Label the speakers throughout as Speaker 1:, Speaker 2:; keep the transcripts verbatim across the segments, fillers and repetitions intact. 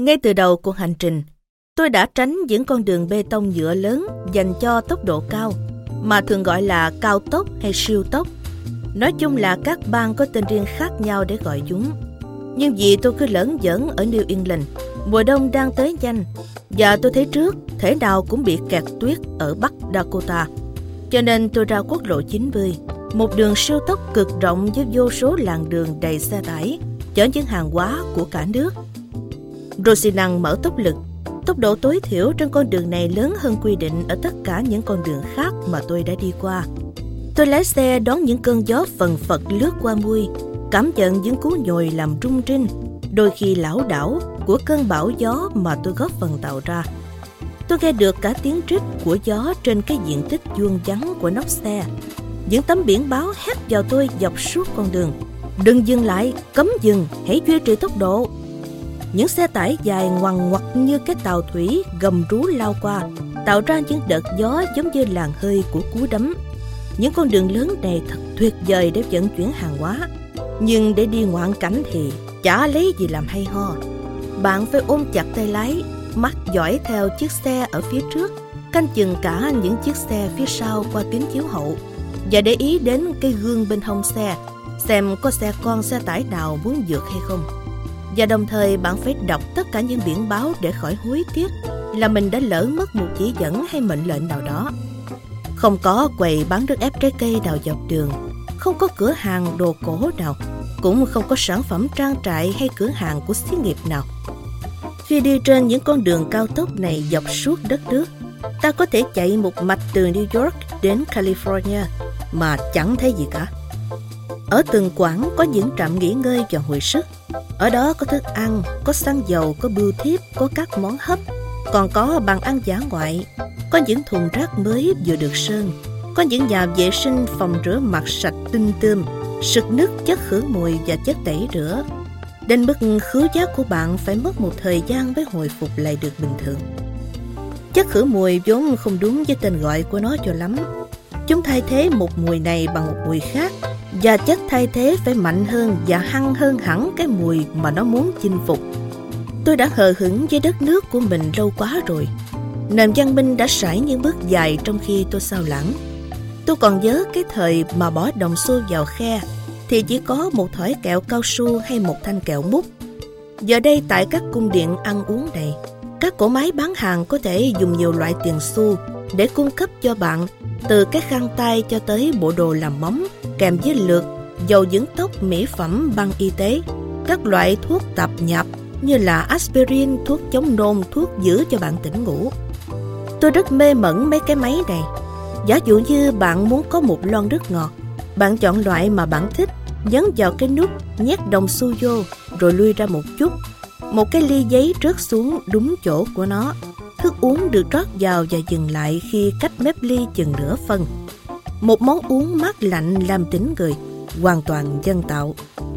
Speaker 1: Ngay từ đầu cuộc hành trình, tôi đã tránh những con đường bê tông nhựa lớn dành cho tốc độ cao, mà thường gọi là cao tốc hay siêu tốc. Nói chung là các bang có tên riêng khác nhau để gọi chúng. Nhưng vì tôi cứ lởn vởn ở New England, mùa đông đang tới nhanh, và tôi thấy trước thể nào cũng bị kẹt tuyết ở Bắc Dakota, cho nên tôi ra quốc lộ chín mươi, một đường siêu tốc cực rộng với vô số làn đường đầy xe tải chở những hàng hóa của cả nước. Rosinang mở tốc lực. Tốc độ tối thiểu trên con đường này lớn hơn quy định ở tất cả những con đường khác mà tôi đã đi qua. Tôi lái xe đón những cơn gió phần phật lướt qua mui, cảm nhận những cú nhồi làm rung rinh, đôi khi lảo đảo của cơn bão gió mà tôi góp phần tạo ra. Tôi nghe được cả tiếng rít của gió trên cái diện tích vuông vắn của nóc xe. Những tấm biển báo hét vào tôi dọc suốt con đường: đừng dừng lại, cấm dừng, hãy duy trì tốc độ. Những xe tải dài ngoằn ngoặc như cái tàu thủy gầm rú lao qua, tạo ra những đợt gió giống như làn hơi của cú đấm. Những con đường lớn này thật tuyệt vời để vận chuyển hàng hóa, nhưng để đi ngoạn cảnh thì chả lấy gì làm hay ho. Bạn phải ôm chặt tay lái, mắt dõi theo chiếc xe ở phía trước, canh chừng cả những chiếc xe phía sau qua kính chiếu hậu, và để ý đến cái gương bên hông xe, xem có xe con xe tải nào muốn vượt hay không. Và đồng thời bạn phải đọc tất cả những biển báo để khỏi hối tiếc là mình đã lỡ mất một chỉ dẫn hay mệnh lệnh nào đó. Không có quầy bán nước ép trái cây nào dọc đường, không có cửa hàng đồ cổ nào, cũng không có sản phẩm trang trại hay cửa hàng của xí nghiệp nào. Khi đi trên những con đường cao tốc này dọc suốt đất nước, ta có thể chạy một mạch từ New York đến California mà chẳng thấy gì cả. Ở từng quãng có những trạm nghỉ ngơi và hồi sức. Ở đó có thức ăn, có xăng dầu, có bưu thiếp, có các món hấp, còn có bàn ăn dã ngoại, có những thùng rác mới vừa được sơn, có những nhà vệ sinh phòng rửa mặt sạch tinh tươm, sực nước, chất khử mùi và chất tẩy rửa. Đến mức khứu giác của bạn phải mất một thời gian mới hồi phục lại được bình thường. Chất khử mùi vốn không đúng với tên gọi của nó cho lắm. Chúng thay thế một mùi này bằng một mùi khác, và chất thay thế phải mạnh hơn và hăng hơn hẳn cái mùi mà nó muốn chinh phục. Tôi đã hờ hững với đất nước của mình lâu quá rồi. Nền văn minh đã sải những bước dài trong khi tôi sao lãng. Tôi còn nhớ cái thời mà bỏ đồng xu vào khe thì chỉ có một thỏi kẹo cao su hay một thanh kẹo mút. Giờ đây tại các cung điện ăn uống này, các cỗ máy bán hàng có thể dùng nhiều loại tiền xu để cung cấp cho bạn, từ cái khăn tay cho tới bộ đồ làm móng, kèm với lược, dầu dưỡng tóc, mỹ phẩm, băng y tế, các loại thuốc tạp nhạp như là aspirin, thuốc chống nôn, thuốc giữ cho bạn tỉnh ngủ. Tôi rất mê mẩn mấy cái máy này. Giả dụ như bạn muốn có một lon nước ngọt, bạn chọn loại mà bạn thích, nhấn vào cái nút, nhét đồng xu vô, rồi lui ra một chút. Một cái ly giấy rớt xuống đúng chỗ của nó. Thức uống được rót vào và dừng lại khi cách mép ly chừng nửa phân. Một món uống mát lạnh làm tỉnh người, hoàn toàn dân tạo.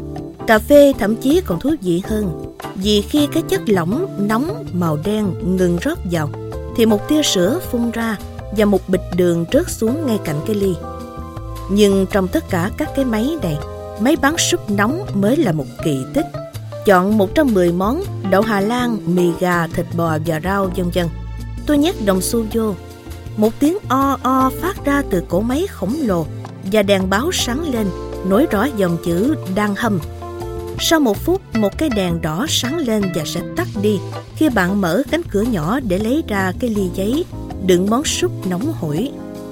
Speaker 1: Cà phê thậm chí còn thú vị hơn, vì khi cái chất lỏng nóng màu đen ngừng rót vào, thì một tia sữa phun ra và một bịch đường rớt xuống ngay cạnh cái ly. Nhưng trong tất cả các cái máy này, máy bán súp nóng mới là một kỳ tích. Chọn một trong mười món: đậu Hà Lan, mì gà, thịt bò và rau vân vân. Tôi nhét đồng xu vô. Một tiếng o o phát ra từ cỗ máy khổng lồ và đèn báo sáng lên, nổi rõ dòng chữ đang hâm. Sau một phút, một cái đèn đỏ sáng lên và sẽ tắt đi khi bạn mở cánh cửa nhỏ để lấy ra cái ly giấy đựng món súp nóng hổi.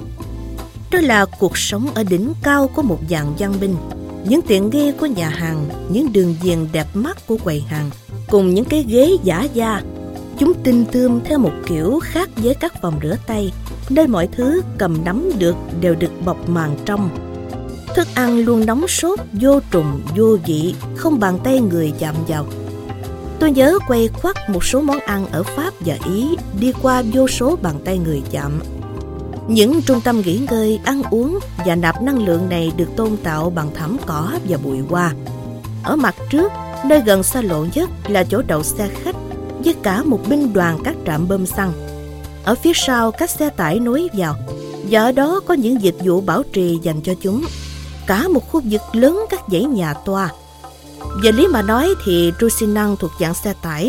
Speaker 1: Đó là cuộc sống ở đỉnh cao của một dạng văn minh. Những tiện nghi của nhà hàng, những đường viền đẹp mắt của quầy hàng, cùng những cái ghế giả da. Chúng tinh tươm theo một kiểu khác với các phòng rửa tay, nơi mọi thứ cầm nắm được đều được bọc màn trong. Thức ăn luôn nóng sốt, vô trùng, vô vị, không bàn tay người chạm vào. Tôi nhớ quay quắt một số món ăn ở Pháp và Ý đi qua vô số bàn tay người chạm. Những trung tâm nghỉ ngơi, ăn uống và nạp năng lượng này được tôn tạo bằng thảm cỏ và bụi hoa. Ở mặt trước, nơi gần xa lộ nhất là chỗ đậu xe khách với cả một binh đoàn các trạm bơm xăng. Ở phía sau các xe tải nối vào, và ở đó có những dịch vụ bảo trì dành cho chúng. Cả một khu vực lớn các dãy nhà toa. Về lý mà nói thì Rosinang thuộc dạng xe tải,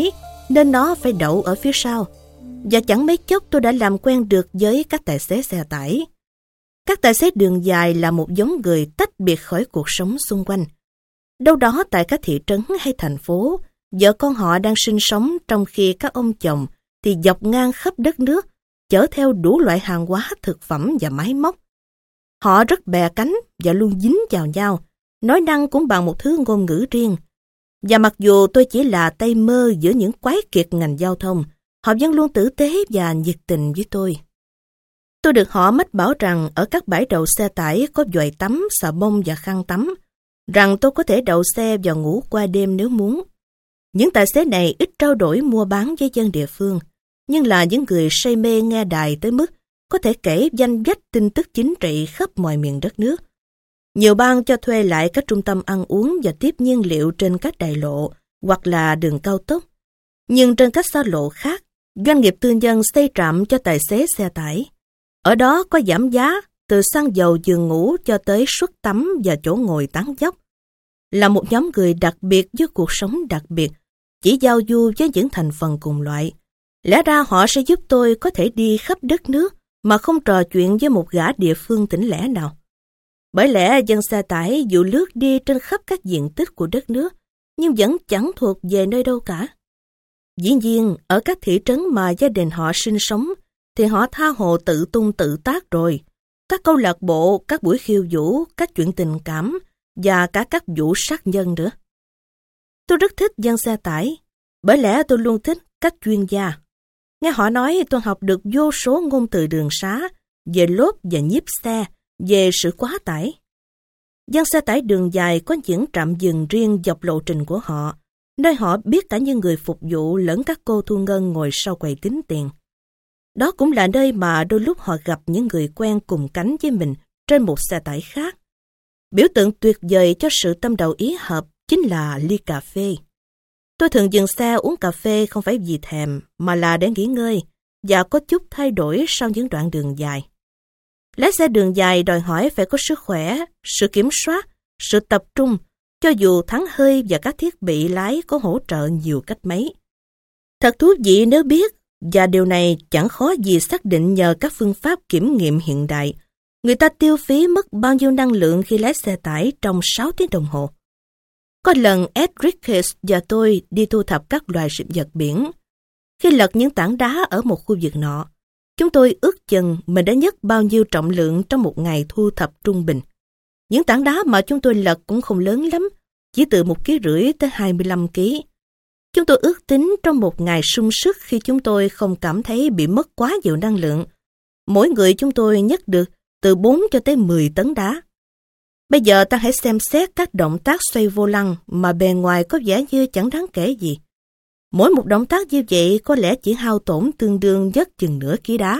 Speaker 1: nên nó phải đậu ở phía sau. Và chẳng mấy chốc tôi đã làm quen được với các tài xế xe tải. Các tài xế đường dài là một giống người tách biệt khỏi cuộc sống xung quanh. Đâu đó tại các thị trấn hay thành phố, vợ con họ đang sinh sống trong khi các ông chồng thì dọc ngang khắp đất nước, chở theo đủ loại hàng hóa, thực phẩm và máy móc. Họ rất bè cánh và luôn dính vào nhau, nói năng cũng bằng một thứ ngôn ngữ riêng. Và mặc dù tôi chỉ là tay mơ giữa những quái kiệt ngành giao thông, họ vẫn luôn tử tế và nhiệt tình với tôi. Tôi được họ mách bảo rằng ở các bãi đậu xe tải có vòi tắm, xà bông và khăn tắm, rằng tôi có thể đậu xe và ngủ qua đêm nếu muốn. Những tài xế này ít trao đổi mua bán với dân địa phương, nhưng là những người say mê nghe đài tới mức có thể kể danh sách tin tức chính trị khắp mọi miền đất nước. Nhiều bang cho thuê lại các trung tâm ăn uống và tiếp nhiên liệu trên các đại lộ hoặc là đường cao tốc. Nhưng trên các xa lộ khác, doanh nghiệp tư nhân xây trạm cho tài xế xe tải. Ở đó có giảm giá từ xăng dầu giường ngủ cho tới suất tắm và chỗ ngồi tán dốc. Là một nhóm người đặc biệt với cuộc sống đặc biệt, chỉ giao du với những thành phần cùng loại. Lẽ ra họ sẽ giúp tôi có thể đi khắp đất nước mà không trò chuyện với một gã địa phương tỉnh lẻ nào. Bởi lẽ dân xe tải dù lướt đi trên khắp các diện tích của đất nước, nhưng vẫn chẳng thuộc về nơi đâu cả. Dĩ nhiên, ở các thị trấn mà gia đình họ sinh sống, thì họ tha hồ tự tung tự tác rồi. Các câu lạc bộ, các buổi khiêu vũ, các chuyện tình cảm và cả các vụ sát nhân nữa. Tôi rất thích dân xe tải, bởi lẽ tôi luôn thích các chuyên gia. Nghe họ nói tôi học được vô số ngôn từ đường xá, về lốp và nhíp xe, về sự quá tải. Dân xe tải đường dài có những trạm dừng riêng dọc lộ trình của họ, nơi họ biết cả những người phục vụ lẫn các cô thu ngân ngồi sau quầy tính tiền. Đó cũng là nơi mà đôi lúc họ gặp những người quen cùng cánh với mình trên một xe tải khác. Biểu tượng tuyệt vời cho sự tâm đầu ý hợp chính là ly cà phê. Tôi thường dừng xe uống cà phê không phải vì thèm, mà là để nghỉ ngơi và có chút thay đổi sau những đoạn đường dài. Lái xe đường dài đòi hỏi phải có sức khỏe, sự kiểm soát, sự tập trung, cho dù thắng hơi và các thiết bị lái có hỗ trợ nhiều cách mấy. Thật thú vị nếu biết, và điều này chẳng khó gì xác định nhờ các phương pháp kiểm nghiệm hiện đại, người ta tiêu phí mất bao nhiêu năng lượng khi lái xe tải trong sáu tiếng đồng hồ. Có lần Ed Ricketts và tôi đi thu thập các loài sinh vật biển. Khi lật những tảng đá ở một khu vực nọ, chúng tôi ước chừng mình đã nhấc bao nhiêu trọng lượng trong một ngày thu thập trung bình. Những tảng đá mà chúng tôi lật cũng không lớn lắm, chỉ từ một ký rưỡi tới hai mươi lăm ký. Chúng tôi ước tính trong một ngày sung sức khi chúng tôi không cảm thấy bị mất quá nhiều năng lượng. Mỗi người chúng tôi nhấc được từ bốn cho tới mười tấn đá. Bây giờ ta hãy xem xét các động tác xoay vô lăng mà bề ngoài có vẻ như chẳng đáng kể gì. Mỗi một động tác như vậy có lẽ chỉ hao tổn tương đương nhất chừng nửa ký đá.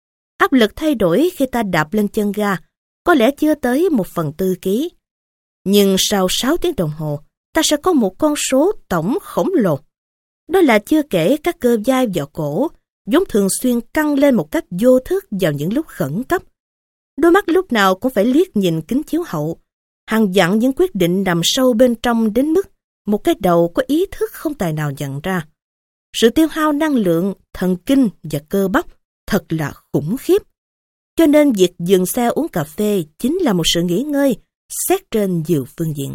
Speaker 1: Áp lực thay đổi khi ta đạp lên chân ga có lẽ chưa tới một phần tư ký. Nhưng sau sáu tiếng đồng hồ, ta sẽ có một con số tổng khổng lồ. Đó là chưa kể các cơ vai và cổ, vốn thường xuyên căng lên một cách vô thức vào những lúc khẩn cấp. Đôi mắt lúc nào cũng phải liếc nhìn kính chiếu hậu, hàng dặn những quyết định nằm sâu bên trong đến mức một cái đầu có ý thức không tài nào nhận ra. Sự tiêu hao năng lượng, thần kinh và cơ bắp thật là khủng khiếp. Cho nên việc dừng xe uống cà phê chính là một sự nghỉ ngơi, xét trên nhiều phương diện.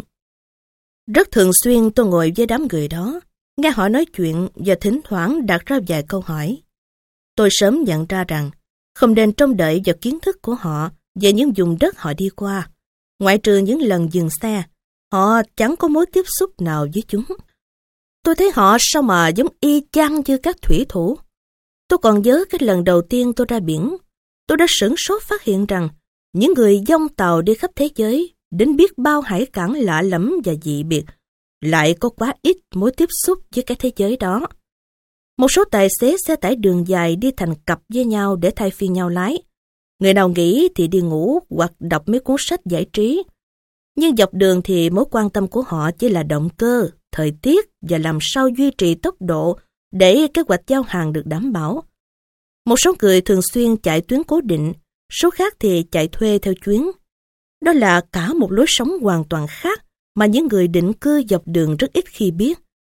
Speaker 1: Rất thường xuyên tôi ngồi với đám người đó, nghe họ nói chuyện và thỉnh thoảng đặt ra vài câu hỏi. Tôi sớm nhận ra rằng không nên trông đợi vào kiến thức của họ về những vùng đất họ đi qua. Ngoại trừ những lần dừng xe, họ chẳng có mối tiếp xúc nào với chúng. Tôi thấy họ sao mà giống y chang như các thủy thủ. Tôi còn nhớ cái lần đầu tiên tôi ra biển, tôi đã sửng sốt phát hiện rằng những người dông tàu đi khắp thế giới đến biết bao hải cảng lạ lẫm và dị biệt lại có quá ít mối tiếp xúc với cái thế giới đó. Một số tài xế xe tải đường dài đi thành cặp với nhau để thay phiên nhau lái. Người nào nghỉ thì đi ngủ hoặc đọc mấy cuốn sách giải trí. Nhưng dọc đường thì mối quan tâm của họ chỉ là động cơ, thời tiết và làm sao duy trì tốc độ để kế hoạch giao hàng được đảm bảo. Một số người thường xuyên chạy tuyến cố định, số khác thì chạy thuê theo chuyến. Đó là cả một lối sống hoàn toàn khác mà những người định cư dọc đường rất ít khi biết.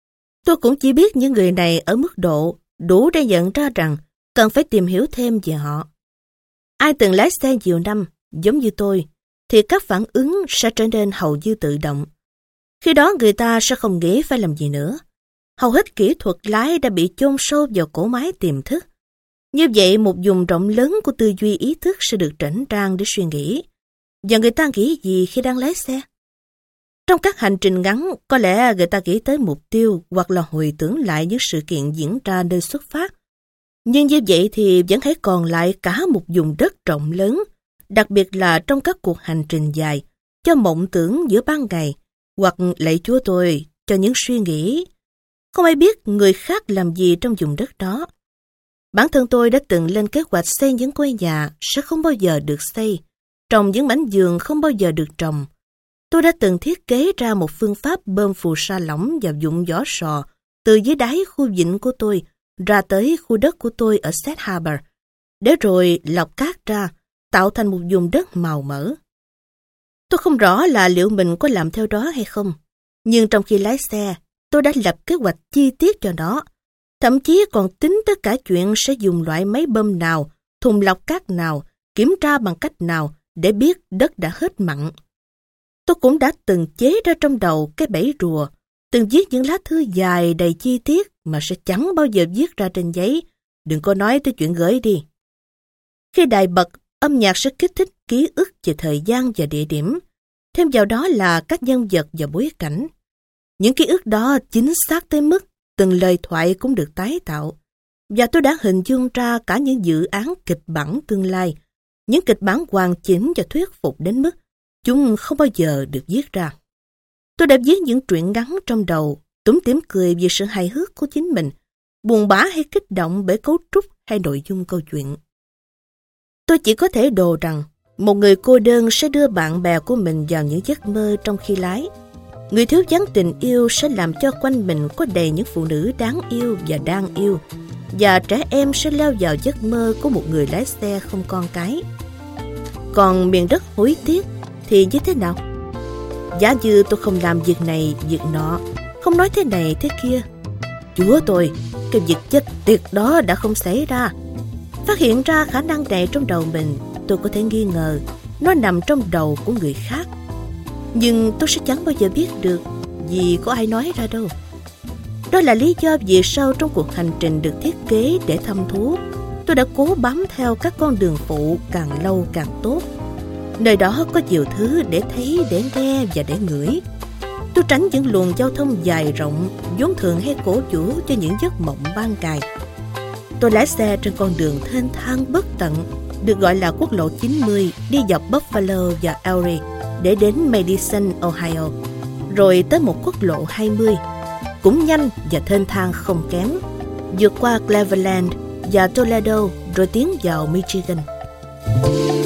Speaker 1: Tôi cũng chỉ biết những người này ở mức độ đủ để nhận ra rằng cần phải tìm hiểu thêm về họ. Ai từng lái xe nhiều năm, giống như tôi, thì các phản ứng sẽ trở nên hầu như tự động. Khi đó người ta sẽ không nghĩ phải làm gì nữa. Hầu hết kỹ thuật lái đã bị chôn sâu vào cỗ máy tiềm thức. Như vậy, một vùng rộng lớn của tư duy ý thức sẽ được chỉnh trang để suy nghĩ. Và người ta nghĩ gì khi đang lái xe? Trong các hành trình ngắn, có lẽ người ta nghĩ tới mục tiêu hoặc là hồi tưởng lại những sự kiện diễn ra nơi xuất phát. Nhưng như vậy thì vẫn hãy còn lại cả một vùng đất rộng lớn, đặc biệt là trong các cuộc hành trình dài, cho mộng tưởng giữa ban ngày, hoặc lạy Chúa tôi, cho những suy nghĩ. Không ai biết người khác làm gì trong vùng đất đó. Bản thân tôi đã từng lên kế hoạch xây những ngôi nhà sẽ không bao giờ được xây, trồng những mảnh vườn không bao giờ được trồng. Tôi đã từng thiết kế ra một phương pháp bơm phù sa lỏng vào vụn vỏ sò từ dưới đáy khu vịnh của tôi ra tới khu đất của tôi ở Set Harbor, để rồi lọc cát ra, tạo thành một vùng đất màu mỡ. Tôi không rõ là liệu mình có làm theo đó hay không, nhưng trong khi lái xe, tôi đã lập kế hoạch chi tiết cho nó, thậm chí còn tính tất cả chuyện sẽ dùng loại máy bơm nào, thùng lọc cát nào, kiểm tra bằng cách nào để biết đất đã hết mặn. Tôi cũng đã từng chế ra trong đầu cái bẫy rùa, từng viết những lá thư dài đầy chi tiết mà sẽ chẳng bao giờ viết ra trên giấy, đừng có nói tới chuyện gửi đi. Khi đài bật, âm nhạc sẽ kích thích ký ức về thời gian và địa điểm, thêm vào đó là các nhân vật và bối cảnh. Những ký ức đó chính xác tới mức từng lời thoại cũng được tái tạo, và tôi đã hình dung ra cả những dự án kịch bản tương lai, những kịch bản hoàn chỉnh và thuyết phục đến mức chúng không bao giờ được viết ra. Tôi đã viết những truyện ngắn trong đầu, túm tỉm cười vì sự hài hước của chính mình, buồn bã hay kích động bởi cấu trúc hay nội dung câu chuyện. Tôi chỉ có thể đồ rằng một người cô đơn sẽ đưa bạn bè của mình vào những giấc mơ trong khi lái. Người thiếu vắng tình yêu sẽ làm cho quanh mình có đầy những phụ nữ đáng yêu và đang yêu, và trẻ em sẽ leo vào giấc mơ của một người lái xe không con cái. Còn miền đất hối tiếc thì như thế nào? Giả như tôi không làm việc này, việc nọ, không nói thế này, thế kia. Chúa tôi, cái việc chết tiệt đó đã không xảy ra. Phát hiện ra khả năng này trong đầu mình, tôi có thể nghi ngờ nó nằm trong đầu của người khác. Nhưng tôi sẽ chẳng bao giờ biết được vì có ai nói ra đâu. Đó là lý do vì sao trong cuộc hành trình được thiết kế để thăm thú, tôi đã cố bám theo các con đường phụ càng lâu càng tốt. Nơi đó có nhiều thứ để thấy, để nghe và để ngửi. Tôi tránh những luồng giao thông dài rộng vốn thường hay cổ vũ cho những giấc mộng ban ngày. Tôi lái xe trên con đường thênh thang bất tận, được gọi là quốc lộ chín mươi, đi dọc Buffalo và Erie để đến Madison, Ohio, rồi tới một quốc lộ hai mươi, cũng nhanh và thênh thang không kém, vượt qua Cleveland và Toledo rồi tiến vào Michigan.